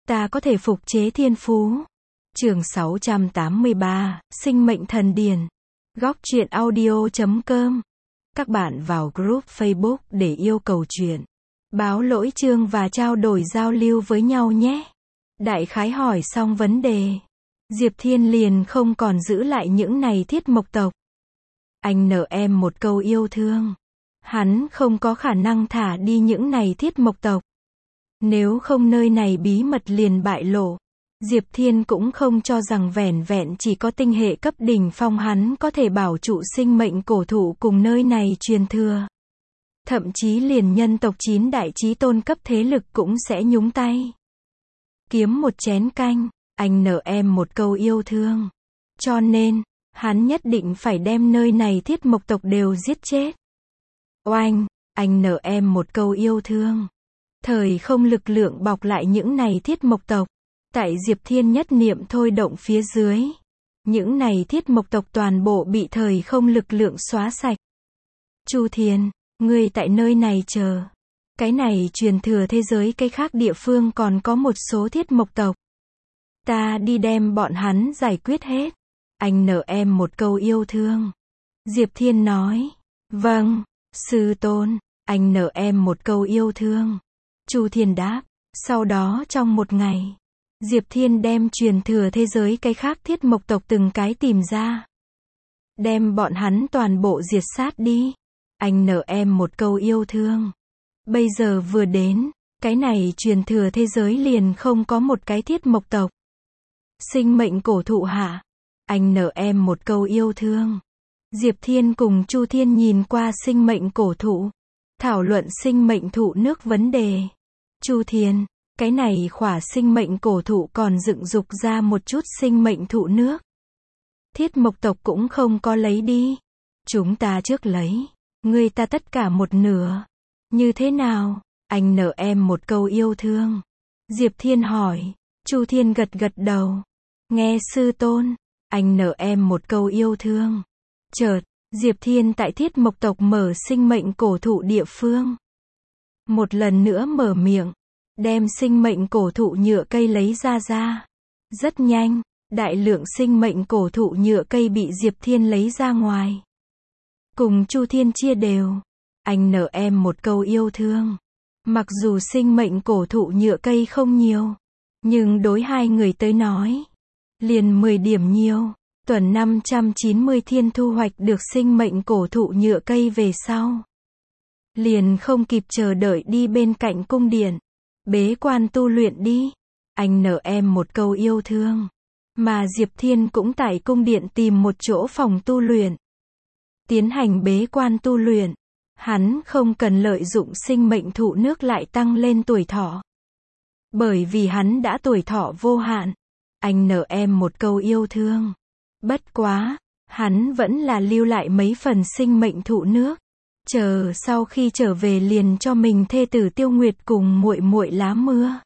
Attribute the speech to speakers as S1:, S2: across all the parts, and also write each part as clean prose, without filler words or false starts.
S1: Ta có thể phục chế thiên phú. Chương 683, Sinh mệnh thần điển. Góc truyện audio.com. Các bạn vào group Facebook để yêu cầu chuyện, báo lỗi chương và trao đổi giao lưu với nhau nhé. Đại khái hỏi xong vấn đề, Diệp Thiên liền không còn giữ lại những này thiết mộc tộc. Anh nợ em một câu yêu thương. Hắn không có khả năng thả đi những này thiết mộc tộc. Nếu không nơi này bí mật liền bại lộ. Diệp Thiên cũng không cho rằng vẻn vẹn chỉ có tinh hệ cấp đỉnh phong hắn có thể bảo trụ sinh mệnh cổ thụ cùng nơi này truyền thừa. Thậm chí liền nhân tộc 9 đại chí tôn cấp thế lực cũng sẽ nhúng tay. Kiếm một chén canh, anh nợ em một câu yêu thương. Cho nên, hắn nhất định phải đem nơi này thiết mộc tộc đều giết chết. Oanh, anh nợ em một câu yêu thương. Thời không lực lượng bọc lại những này thiết mộc tộc. Tại Diệp Thiên nhất niệm thôi động phía dưới. Những này thiết mộc tộc toàn bộ bị thời không lực lượng xóa sạch. Chu Thiên, ngươi tại nơi này chờ. Cái này truyền thừa thế giới cái khác địa phương còn có một số thiết mộc tộc. Ta đi đem bọn hắn giải quyết hết. Anh nợ em một câu yêu thương. Diệp Thiên nói. Vâng, sư tôn, anh nợ em một câu yêu thương. Chu Thiên đáp. Sau đó trong một ngày, Diệp Thiên đem truyền thừa thế giới cái khác thiết mộc tộc từng cái tìm ra. Đem bọn hắn toàn bộ diệt sát đi. Anh nợ em một câu yêu thương. Bây giờ vừa đến, cái này truyền thừa thế giới liền không có một cái thiết mộc tộc. Sinh mệnh cổ thụ hạ. Anh nợ em một câu yêu thương. Diệp Thiên cùng Chu Thiên nhìn qua sinh mệnh cổ thụ. Thảo luận sinh mệnh thụ nước vấn đề. Chu Thiên, cái này khỏa sinh mệnh cổ thụ còn dựng dục ra một chút sinh mệnh thụ nước. Thiết mộc tộc cũng không có lấy đi. Chúng ta trước lấy. Người ta tất cả một nửa. Như thế nào? Anh nợ em một câu yêu thương. Diệp Thiên hỏi. Chu Thiên gật gật đầu. Nghe sư tôn. Anh nợ em một câu yêu thương. Chợt, Diệp Thiên tại thiết mộc tộc mở sinh mệnh cổ thụ địa phương. Một lần nữa mở miệng. Đem sinh mệnh cổ thụ nhựa cây lấy ra. Rất nhanh, đại lượng sinh mệnh cổ thụ nhựa cây bị Diệp Thiên lấy ra ngoài. Cùng Chu Thiên chia đều. Anh nợ em một câu yêu thương. Mặc dù sinh mệnh cổ thụ nhựa cây không nhiều, nhưng đối hai người tới nói, liền 10 điểm nhiều. Tuần 590 thiên thu hoạch được sinh mệnh cổ thụ nhựa cây về sau. Liền không kịp chờ đợi đi bên cạnh cung điện. Bế quan tu luyện đi. Anh nợ em một câu yêu thương. Mà Diệp Thiên cũng tại cung điện tìm một chỗ phòng tu luyện. Tiến hành bế quan tu luyện. Hắn không cần lợi dụng sinh mệnh thụ nước lại tăng lên tuổi thọ. Bởi vì hắn đã tuổi thọ vô hạn. Anh nợ em một câu yêu thương. Bất quá, hắn vẫn là lưu lại mấy phần sinh mệnh thụ nước. Chờ sau khi trở về liền cho mình thê tử Tiêu Nguyệt cùng muội muội Lá Mưa.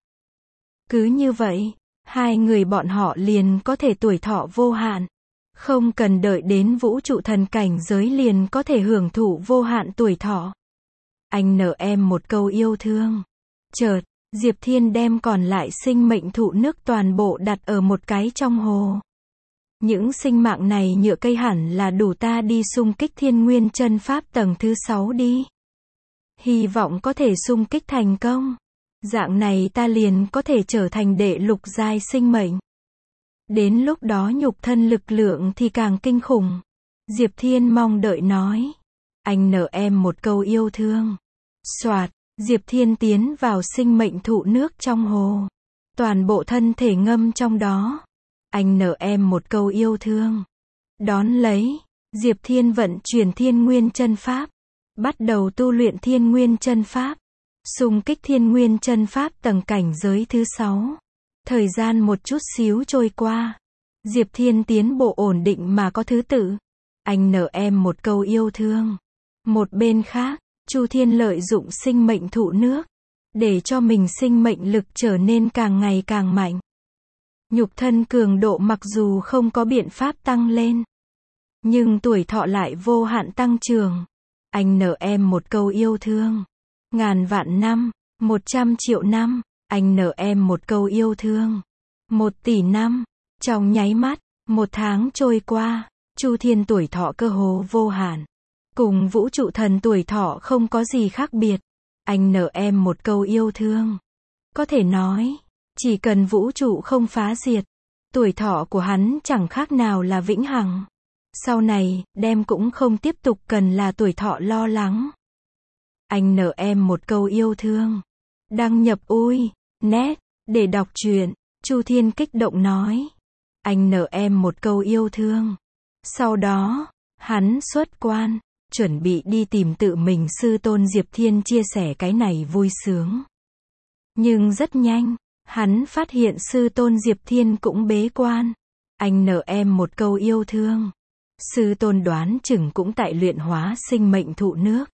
S1: Cứ như vậy, hai người bọn họ liền có thể tuổi thọ vô hạn. Không cần đợi đến vũ trụ thần cảnh giới liền có thể hưởng thụ vô hạn tuổi thọ. Anh nợ em một câu yêu thương. Chợt, Diệp Thiên đem còn lại sinh mệnh thụ nước toàn bộ đặt ở một cái trong hồ. Những sinh mạng này nhựa cây hẳn là đủ ta đi xung kích thiên nguyên chân pháp tầng thứ 6 đi. Hy vọng có thể xung kích thành công. Dạng này ta liền có thể trở thành đệ lục giai sinh mệnh. Đến lúc đó nhục thân lực lượng thì càng kinh khủng. Diệp Thiên mong đợi nói. Anh nợ em một câu yêu thương. Soạt, Diệp Thiên tiến vào sinh mệnh thụ nước trong hồ. Toàn bộ thân thể ngâm trong đó. Anh nợ em một câu yêu thương. Đón lấy, Diệp Thiên vận chuyển thiên nguyên chân pháp. Bắt đầu tu luyện thiên nguyên chân pháp. Xung kích thiên nguyên chân pháp tầng cảnh giới thứ 6. Thời gian một chút xíu trôi qua. Diệp Thiên tiến bộ ổn định mà có thứ tự. Anh nợ em một câu yêu thương. Một bên khác, Chu Thiên lợi dụng sinh mệnh thụ nước. Để cho mình sinh mệnh lực trở nên càng ngày càng mạnh. Nhục thân cường độ mặc dù không có biện pháp tăng lên. Nhưng tuổi thọ lại vô hạn tăng trưởng. Anh nợ em một câu yêu thương. Ngàn vạn năm, 100 triệu năm, Anh nợ em một câu yêu thương. 1 tỷ năm. Trong nháy mắt, 1 tháng trôi qua, Chu Thiên tuổi thọ cơ hồ vô hạn. Cùng vũ trụ thần tuổi thọ không có gì khác biệt. Anh nợ em một câu yêu thương. Có thể nói, chỉ cần vũ trụ không phá diệt, tuổi thọ của hắn chẳng khác nào là vĩnh hằng. Sau này, đem cũng không tiếp tục cần là tuổi thọ lo lắng. Anh nợ em một câu yêu thương. Đăng nhập net để đọc truyện. Chu Thiên kích động nói. Anh nợ em một câu yêu thương. Sau đó, hắn xuất quan, chuẩn bị đi tìm tự mình sư tôn Diệp Thiên chia sẻ cái này vui sướng. Nhưng rất nhanh, hắn phát hiện sư tôn Diệp Thiên cũng bế quan. Anh nợ em một câu yêu thương. Sư tôn đoán chừng cũng tại luyện hóa sinh mệnh thụ nước.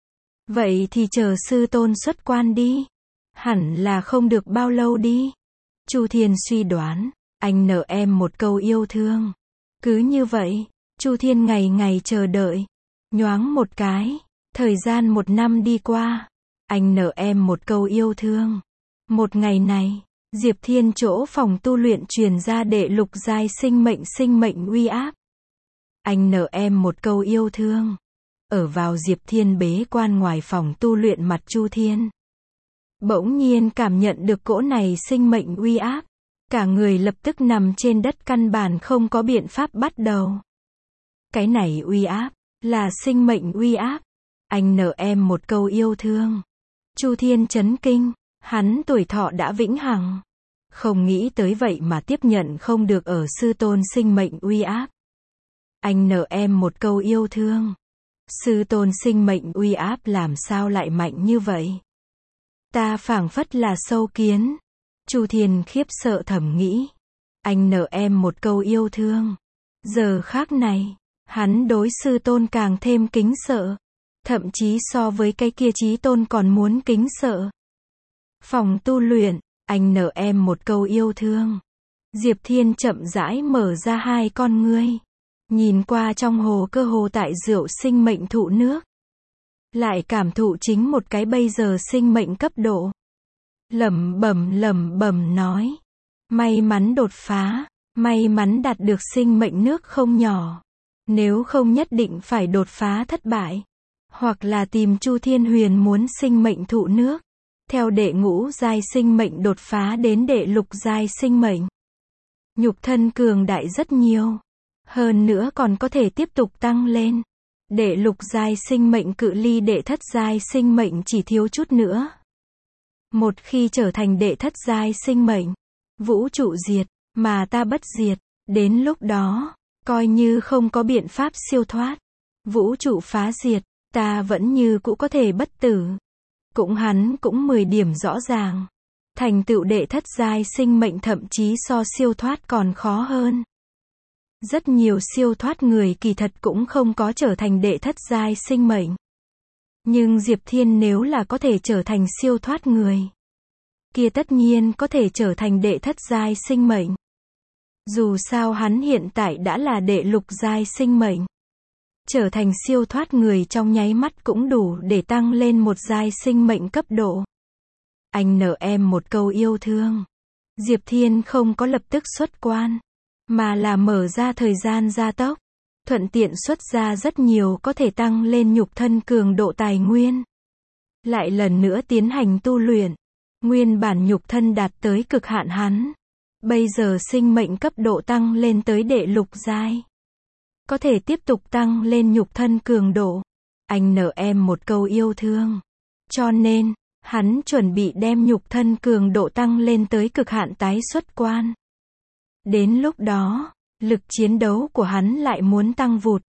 S1: Vậy thì chờ sư tôn xuất quan đi. Hẳn là không được bao lâu đi. Chu Thiên suy đoán, anh nợ em một câu yêu thương. Cứ như vậy, Chu Thiên ngày ngày chờ đợi. Nhoáng một cái, thời gian 1 năm đi qua. Anh nợ em một câu yêu thương. Một ngày này, Diệp Thiên chỗ phòng tu luyện truyền ra đệ lục giai sinh mệnh uy áp. Anh nợ em một câu yêu thương. Ở vào Diệp Thiên bế quan ngoài phòng tu luyện mặt Chu Thiên. Bỗng nhiên cảm nhận được cỗ này sinh mệnh uy áp. Cả người lập tức nằm trên đất căn bản không có biện pháp bắt đầu. Cái này uy áp, là sinh mệnh uy áp. Anh nợ em một câu yêu thương. Chu Thiên chấn kinh, hắn tuổi thọ đã vĩnh hằng. Không nghĩ tới vậy mà tiếp nhận không được ở sư tôn sinh mệnh uy áp. Anh nợ em một câu yêu thương. Sư tôn sinh mệnh uy áp làm sao lại mạnh như vậy? Ta phảng phất là sâu kiến. Chu Thiên khiếp sợ thầm nghĩ. Anh nợ em một câu yêu thương. Giờ khác này, hắn đối sư tôn càng thêm kính sợ. Thậm chí so với cái kia chí tôn còn muốn kính sợ. Phòng tu luyện, anh nợ em một câu yêu thương. Diệp Thiên chậm rãi mở ra 2 con ngươi. Nhìn qua trong hồ cơ hồ tại rượu sinh mệnh thụ nước. Lại cảm thụ chính một cái bây giờ sinh mệnh cấp độ. Lẩm bẩm nói. May mắn đột phá. May mắn đạt được sinh mệnh nước không nhỏ. Nếu không nhất định phải đột phá thất bại. Hoặc là tìm Chu Thiên Huyền muốn sinh mệnh thụ nước. Theo đệ ngũ giai sinh mệnh đột phá đến đệ lục giai sinh mệnh. Nhục thân cường đại rất nhiều. Hơn nữa còn có thể tiếp tục tăng lên. Đệ lục giai sinh mệnh cự ly đệ thất giai sinh mệnh chỉ thiếu chút nữa. Một khi trở thành đệ thất giai sinh mệnh, vũ trụ diệt, mà ta bất diệt, đến lúc đó, coi như không có biện pháp siêu thoát. Vũ trụ phá diệt, ta vẫn như cũ có thể bất tử. Cũng hắn cũng 10 điểm rõ ràng. Thành tựu đệ thất giai sinh mệnh thậm chí so siêu thoát còn khó hơn. Rất nhiều siêu thoát người kỳ thật cũng không có trở thành đệ thất giai sinh mệnh. Nhưng Diệp Thiên nếu là có thể trở thành siêu thoát người, kia tất nhiên có thể trở thành đệ thất giai sinh mệnh. Dù sao hắn hiện tại đã là đệ lục giai sinh mệnh. Trở thành siêu thoát người trong nháy mắt cũng đủ để tăng lên một giai sinh mệnh cấp độ. Anh nợ em một câu yêu thương. Diệp Thiên không có lập tức xuất quan, mà là mở ra thời gian gia tốc. Thuận tiện xuất ra rất nhiều có thể tăng lên nhục thân cường độ tài nguyên. Lại lần nữa tiến hành tu luyện. Nguyên bản nhục thân đạt tới cực hạn hắn. Bây giờ sinh mệnh cấp độ tăng lên tới đệ lục giai. Có thể tiếp tục tăng lên nhục thân cường độ. Anh nợ em một câu yêu thương. Cho nên, hắn chuẩn bị đem nhục thân cường độ tăng lên tới cực hạn tái xuất quan. Đến lúc đó, lực chiến đấu của hắn lại muốn tăng vụt.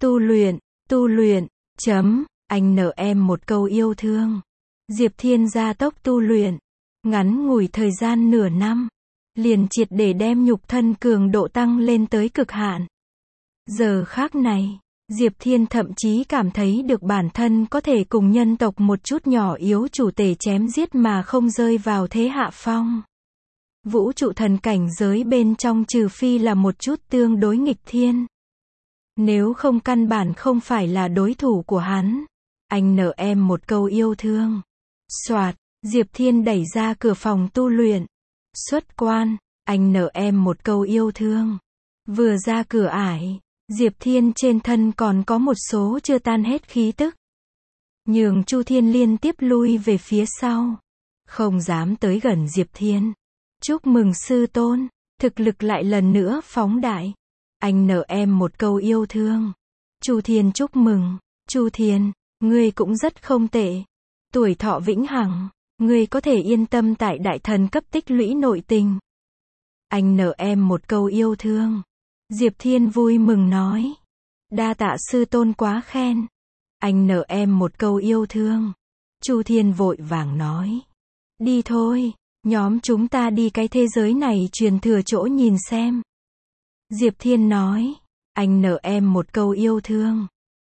S1: Tu luyện, anh nợ em một câu yêu thương. Diệp Thiên gia tốc tu luyện. Ngắn ngủi thời gian nửa năm. Liền triệt để đem nhục thân cường độ tăng lên tới cực hạn. Giờ khác này, Diệp Thiên thậm chí cảm thấy được bản thân có thể cùng nhân tộc một chút nhỏ yếu chủ tể chém giết mà không rơi vào thế hạ phong. Vũ trụ thần cảnh giới bên trong trừ phi là một chút tương đối nghịch thiên. Nếu không căn bản không phải là đối thủ của hắn. Anh nợ em một câu yêu thương. Soạt, Diệp Thiên đẩy ra cửa phòng tu luyện. Xuất quan, anh nở em một câu yêu thương. Vừa ra cửa ải, Diệp Thiên trên thân còn có một số chưa tan hết khí tức. Nhường Chu Thiên liên tiếp lui về phía sau. Không dám tới gần Diệp Thiên. Chúc mừng sư tôn, thực lực lại lần nữa phóng đại. Anh nở em một câu yêu thương. Chu Thiên chúc mừng. Chu Thiên, ngươi cũng rất không tệ. Tuổi thọ vĩnh hằng, ngươi có thể yên tâm tại đại thần cấp tích lũy nội tình. Anh nở em một câu yêu thương. Diệp Thiên vui mừng nói. Đa tạ sư tôn quá khen. Anh nở em một câu yêu thương. Chu Thiên vội vàng nói. Đi thôi, nhóm chúng ta đi cái thế giới này truyền thừa chỗ nhìn xem. Diệp Thiên nói. Anh nở em một câu yêu thương.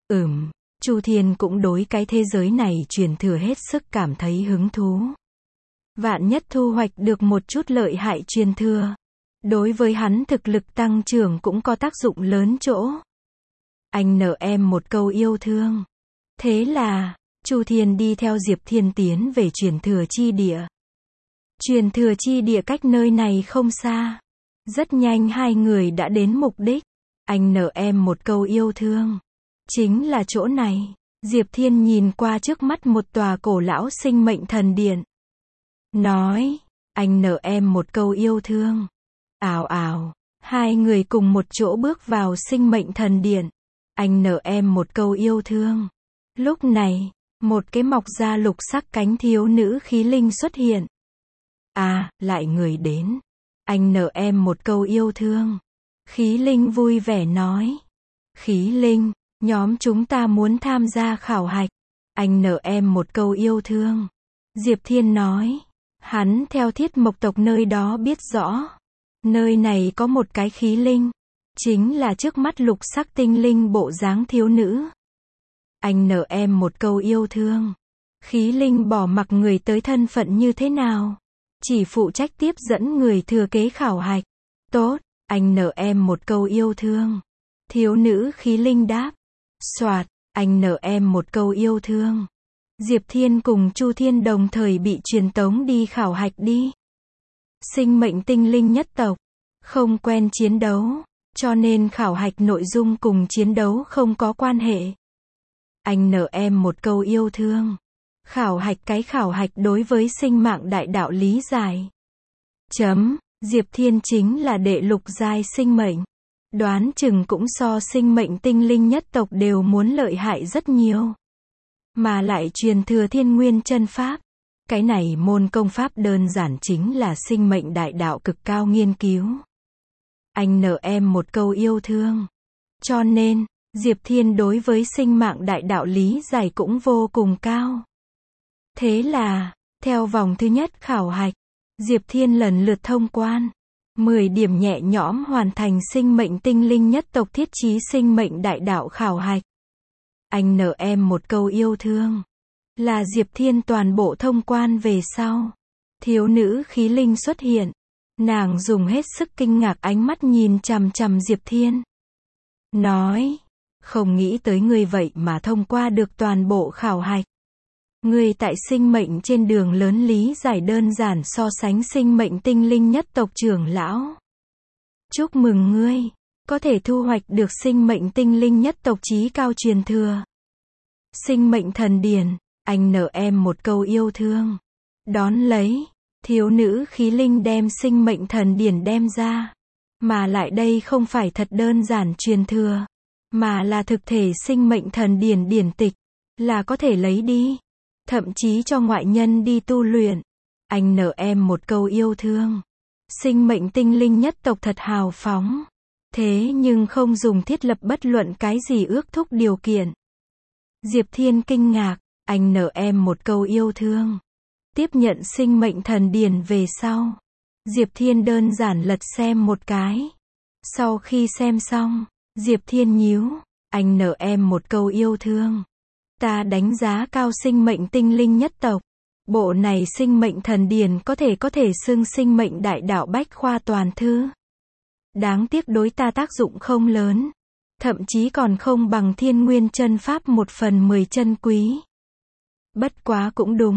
S1: Chu Thiên cũng đối cái thế giới này truyền thừa hết sức cảm thấy hứng thú. Vạn nhất thu hoạch được một chút lợi hại truyền thừa. Đối với hắn thực lực tăng trưởng cũng có tác dụng lớn chỗ. Anh nở em một câu yêu thương. Thế là, Chu Thiên đi theo Diệp Thiên tiến về truyền thừa chi địa. Truyền thừa chi địa cách nơi này không xa. Rất nhanh hai người đã đến mục đích. Anh nở em một câu yêu thương. Chính là chỗ này. Diệp Thiên nhìn qua trước mắt một tòa cổ lão sinh mệnh thần điện. Nói, anh nở em một câu yêu thương. Ào ào, hai người cùng một chỗ bước vào sinh mệnh thần điện. Anh nở em một câu yêu thương. Lúc này, một cái mọc ra lục sắc cánh thiếu nữ khí linh xuất hiện. À, lại người đến. Anh nở em một câu yêu thương. Khí linh vui vẻ nói. Khí linh, nhóm chúng ta muốn tham gia khảo hạch. Anh nở em một câu yêu thương. Diệp Thiên nói. Hắn theo thiết mộc tộc nơi đó biết rõ. Nơi này có một cái khí linh. Chính là trước mắt lục sắc tinh linh bộ dáng thiếu nữ. Anh nở em một câu yêu thương. Khí linh bỏ mặc người tới thân phận như thế nào. Chỉ phụ trách tiếp dẫn người thừa kế khảo hạch. Tốt, anh nở em một câu yêu thương. Thiếu nữ khí linh đáp. Soạt, anh nở em một câu yêu thương. Diệp Thiên cùng Chu Thiên đồng thời bị truyền tống đi khảo hạch đi. Sinh mệnh tinh linh nhất tộc. Không quen chiến đấu. Cho nên khảo hạch nội dung cùng chiến đấu không có quan hệ. Anh nở em một câu yêu thương. Khảo hạch đối với sinh mạng đại đạo lý giải. Diệp Thiên chính là đệ lục giai sinh mệnh. Đoán chừng cũng so sinh mệnh tinh linh nhất tộc đều muốn lợi hại rất nhiều. Mà lại truyền thừa thiên nguyên chân pháp. Cái này môn công pháp đơn giản chính là sinh mệnh đại đạo cực cao nghiên cứu. Anh nở em một câu yêu thương. Cho nên, Diệp Thiên đối với sinh mạng đại đạo lý giải cũng vô cùng cao. Thế là, theo vòng thứ nhất khảo hạch, Diệp Thiên lần lượt thông quan. 10 điểm nhẹ nhõm hoàn thành sinh mệnh tinh linh nhất tộc thiết chí sinh mệnh đại đạo khảo hạch. Anh nở em một câu yêu thương. Là Diệp Thiên toàn bộ thông quan về sau. Thiếu nữ khí linh xuất hiện. Nàng dùng hết sức kinh ngạc ánh mắt nhìn chằm chằm Diệp Thiên. Nói, không nghĩ tới ngươi vậy mà thông qua được toàn bộ khảo hạch. Ngươi tại sinh mệnh trên đường lớn lý giải đơn giản so sánh sinh mệnh tinh linh nhất tộc trưởng lão. Chúc mừng ngươi, có thể thu hoạch được sinh mệnh tinh linh nhất tộc chí cao truyền thừa. Sinh mệnh thần điển, anh nở em một câu yêu thương. Đón lấy, thiếu nữ khí linh đem sinh mệnh thần điển đem ra. Mà lại đây không phải thật đơn giản truyền thừa, mà là thực thể sinh mệnh thần điển điển tịch, là có thể lấy đi. Thậm chí cho ngoại nhân đi tu luyện. Anh nở em một câu yêu thương. Sinh mệnh tinh linh nhất tộc thật hào phóng. Thế nhưng không dùng thiết lập bất luận cái gì ước thúc điều kiện. Diệp Thiên kinh ngạc. Anh nở em một câu yêu thương. Tiếp nhận sinh mệnh thần điển về sau. Diệp Thiên đơn giản lật xem một cái. Sau khi xem xong, Diệp Thiên nhíu. Anh nở em một câu yêu thương. Ta đánh giá cao sinh mệnh tinh linh nhất tộc. Bộ này sinh mệnh thần điển có thể xưng sinh mệnh đại đạo bách khoa toàn thư. Đáng tiếc đối ta tác dụng không lớn. Thậm chí còn không bằng thiên nguyên chân pháp 1/10 chân quý. Bất quá cũng đúng.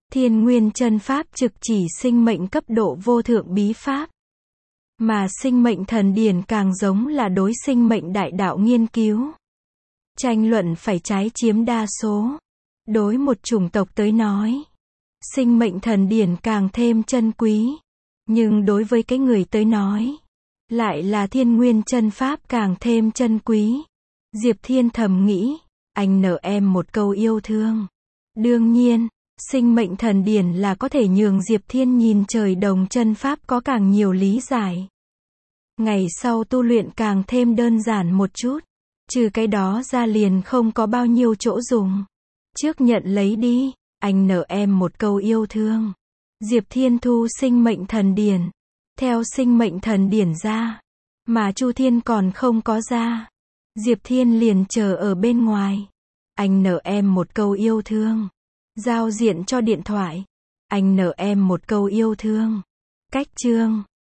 S1: Thiên Nguyên Chân Pháp trực chỉ sinh mệnh cấp độ vô thượng bí pháp. Mà sinh mệnh thần điển càng giống là đối sinh mệnh đại đạo nghiên cứu. Tranh luận phải trái chiếm đa số. Đối một chủng tộc tới nói, sinh mệnh thần điển càng thêm chân quý. Nhưng đối với cái người tới nói, lại là Thiên Nguyên Chân Pháp càng thêm chân quý. Diệp Thiên thầm nghĩ, anh nợ em một câu yêu thương. Đương nhiên, sinh mệnh thần điển là có thể nhường Diệp Thiên nhìn trời đồng chân pháp có càng nhiều lý giải. Ngày sau tu luyện càng thêm đơn giản một chút. Trừ cái đó ra liền không có bao nhiêu chỗ dùng. Trước nhận lấy đi, anh nợ em một câu yêu thương. Diệp Thiên thu sinh mệnh thần điển. Theo sinh mệnh thần điển ra. Mà Chu Thiên còn không có ra. Diệp Thiên liền chờ ở bên ngoài. Anh nợ em một câu yêu thương. Giao diện cho điện thoại. Anh nợ em một câu yêu thương. Cách chương